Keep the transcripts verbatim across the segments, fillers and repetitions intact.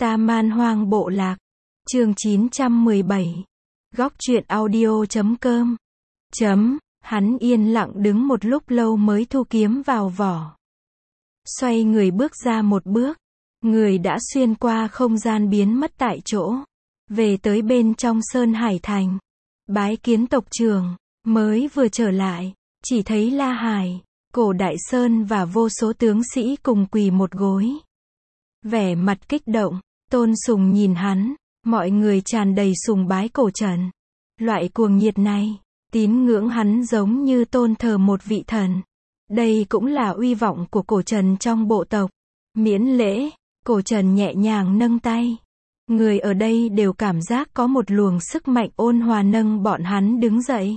Ta Man Hoang Bộ Lạc. Chương chín trăm mười bảy. Góc truyện audio chấm com. Chấm, hắn yên lặng đứng một lúc lâu mới thu kiếm vào vỏ. Xoay người bước ra một bước. Người đã xuyên qua không gian biến mất tại chỗ. Về tới bên trong Sơn Hải Thành. Bái kiến tộc trưởng, mới vừa trở lại, chỉ thấy La Hải, Cổ Đại Sơn và vô số tướng sĩ cùng quỳ một gối. Vẻ mặt kích động, Tôn Sùng nhìn hắn, mọi người tràn đầy sùng bái Cổ Trần. Loại cuồng nhiệt này, tín ngưỡng hắn giống như tôn thờ một vị thần. Đây cũng là uy vọng của Cổ Trần trong bộ tộc. Miễn lễ, Cổ Trần nhẹ nhàng nâng tay. Người ở đây đều cảm giác có một luồng sức mạnh ôn hòa nâng bọn hắn đứng dậy.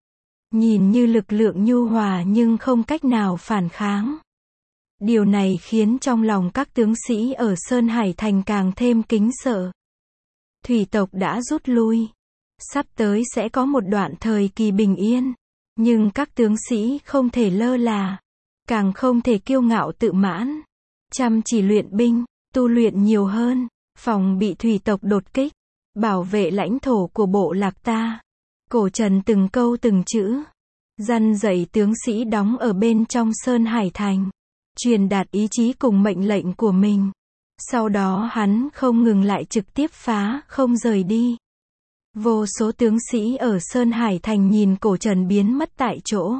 Nhìn như lực lượng nhu hòa nhưng không cách nào phản kháng. Điều này khiến trong lòng các tướng sĩ ở Sơn Hải Thành càng thêm kính sợ. Thủy tộc đã rút lui. Sắp tới sẽ có một đoạn thời kỳ bình yên. Nhưng các tướng sĩ không thể lơ là. Càng không thể kiêu ngạo tự mãn. Chăm chỉ luyện binh, tu luyện nhiều hơn. Phòng bị thủy tộc đột kích. Bảo vệ lãnh thổ của bộ lạc ta. Cổ Trần từng câu từng chữ. Dăn dạy tướng sĩ đóng ở bên trong Sơn Hải Thành. Truyền đạt ý chí cùng mệnh lệnh của mình. Sau đó hắn không ngừng lại trực tiếp phá không rời đi. Vô số tướng sĩ ở Sơn Hải Thành nhìn Cổ Trần biến mất tại chỗ.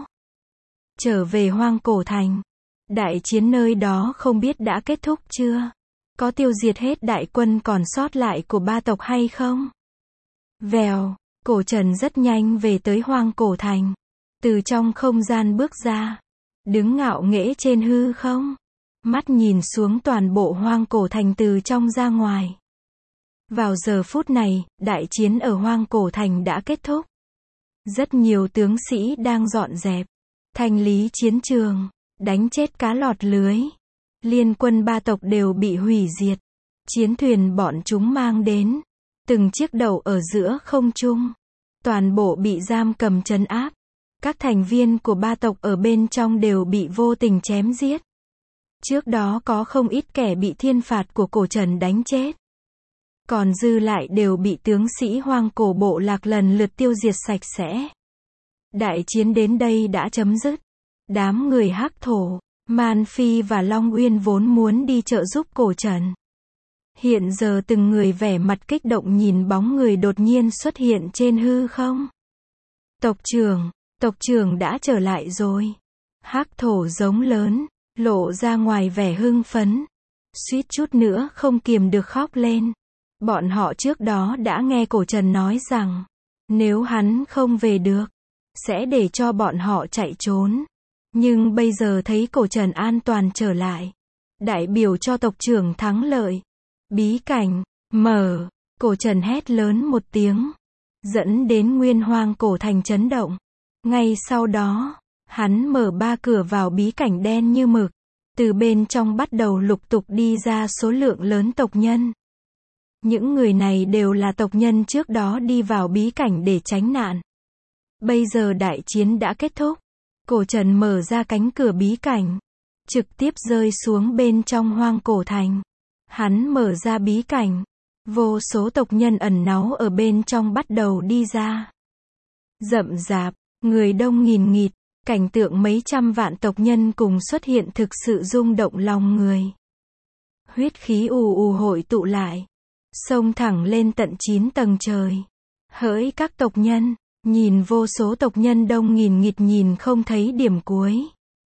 Trở về Hoang Cổ Thành. Đại chiến nơi đó không biết đã kết thúc chưa? Có tiêu diệt hết đại quân còn sót lại của ba tộc hay không? Vèo, Cổ Trần rất nhanh về tới Hoang Cổ Thành. Từ trong không gian bước ra. Đứng ngạo nghễ trên hư không. Mắt nhìn xuống toàn bộ Hoang Cổ Thành từ trong ra ngoài. Vào giờ phút này, đại chiến ở Hoang Cổ Thành đã kết thúc. Rất nhiều tướng sĩ đang dọn dẹp, thanh lý chiến trường, đánh chết cá lọt lưới. Liên quân ba tộc đều bị hủy diệt. Chiến thuyền bọn chúng mang đến, từng chiếc đầu ở giữa không trung. Toàn bộ bị giam cầm trấn áp. Các thành viên của ba tộc ở bên trong đều bị vô tình chém giết. Trước đó có không ít kẻ bị thiên phạt của Cổ Trần đánh chết. Còn dư lại đều bị tướng sĩ Hoang Cổ bộ lạc lần lượt tiêu diệt sạch sẽ. Đại chiến đến đây đã chấm dứt. Đám người Hắc Thổ, Man Phi và Long Uyên vốn muốn đi trợ giúp Cổ Trần. Hiện giờ từng người vẻ mặt kích động nhìn bóng người đột nhiên xuất hiện trên hư không. Tộc trưởng, tộc trưởng đã trở lại rồi. Hắc Thổ giống lớn, lộ ra ngoài vẻ hưng phấn. Suýt chút nữa không kiềm được khóc lên. Bọn họ trước đó đã nghe Cổ Trần nói rằng, nếu hắn không về được, sẽ để cho bọn họ chạy trốn. Nhưng bây giờ thấy Cổ Trần an toàn trở lại, đại biểu cho tộc trưởng thắng lợi. Bí cảnh, mở, Cổ Trần hét lớn một tiếng, dẫn đến nguyên Hoang Cổ Thành chấn động. Ngay sau đó, hắn mở ba cửa vào bí cảnh đen như mực. Từ bên trong bắt đầu lục tục đi ra số lượng lớn tộc nhân. Những người này đều là tộc nhân trước đó đi vào bí cảnh để tránh nạn. Bây giờ đại chiến đã kết thúc. Cổ Trần mở ra cánh cửa bí cảnh. Trực tiếp rơi xuống bên trong Hoang Cổ Thành. Hắn mở ra bí cảnh. Vô số tộc nhân ẩn náu ở bên trong bắt đầu đi ra. Rậm rạp, người đông nghìn nghịt. Cảnh tượng mấy trăm vạn tộc nhân cùng xuất hiện thực sự rung động lòng người. Huyết khí ù ù hội tụ lại. Xông thẳng lên tận chín tầng trời. Hỡi các tộc nhân, nhìn vô số tộc nhân đông nghìn nghịt nhìn không thấy điểm cuối.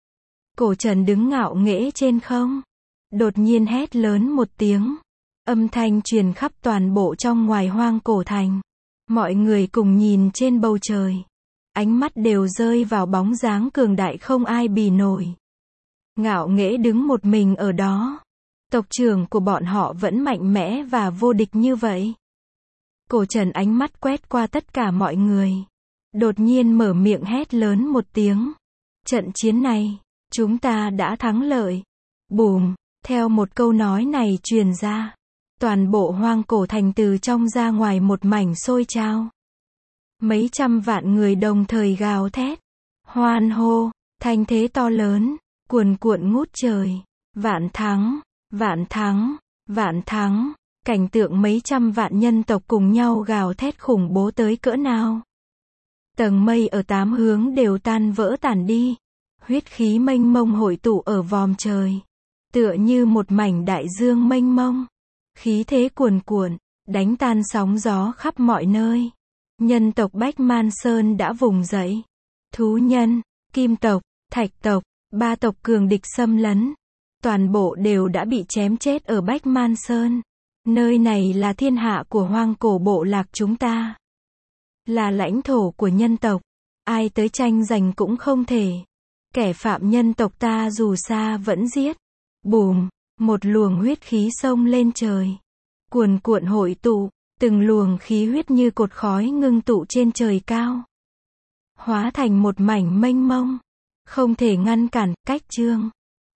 Cổ Trần đứng ngạo nghễ trên không. Đột nhiên hét lớn một tiếng. Âm thanh truyền khắp toàn bộ trong ngoài Hoang Cổ Thành. Mọi người cùng nhìn trên bầu trời. Ánh mắt đều rơi vào bóng dáng cường đại không ai bì nổi. Ngạo nghễ đứng một mình ở đó. Tộc trưởng của bọn họ vẫn mạnh mẽ và vô địch như vậy. Cổ Trần ánh mắt quét qua tất cả mọi người. Đột nhiên mở miệng hét lớn một tiếng. Trận chiến này, chúng ta đã thắng lợi. Bùm, theo một câu nói này truyền ra. Toàn bộ Hoang Cổ Thành từ trong ra ngoài một mảnh sôi trao. Mấy trăm vạn người đồng thời gào thét. Hoan hô, thanh thế to lớn, cuồn cuộn ngút trời. Vạn thắng, vạn thắng, vạn thắng. Cảnh tượng mấy trăm vạn nhân tộc cùng nhau gào thét khủng bố tới cỡ nào. Tầng mây ở tám hướng đều tan vỡ tản đi. Huyết khí mênh mông hội tụ ở vòm trời. Tựa như một mảnh đại dương mênh mông. Khí thế cuồn cuộn, đánh tan sóng gió khắp mọi nơi. Nhân tộc Bách Man Sơn đã vùng dậy. Thú nhân, kim tộc, thạch tộc, ba tộc cường địch xâm lấn. Toàn bộ đều đã bị chém chết ở Bách Man Sơn. Nơi này là thiên hạ của hoang cổ bộ lạc chúng ta. Là lãnh thổ của nhân tộc. Ai tới tranh giành cũng không thể. Kẻ phạm nhân tộc ta dù xa vẫn giết. Bùm, một luồng huyết khí xông lên trời. Cuồn cuộn hội tụ, từng luồng khí huyết như cột khói ngưng tụ trên trời cao. Hóa thành một mảnh mênh mông. Không thể ngăn cản, cách chương.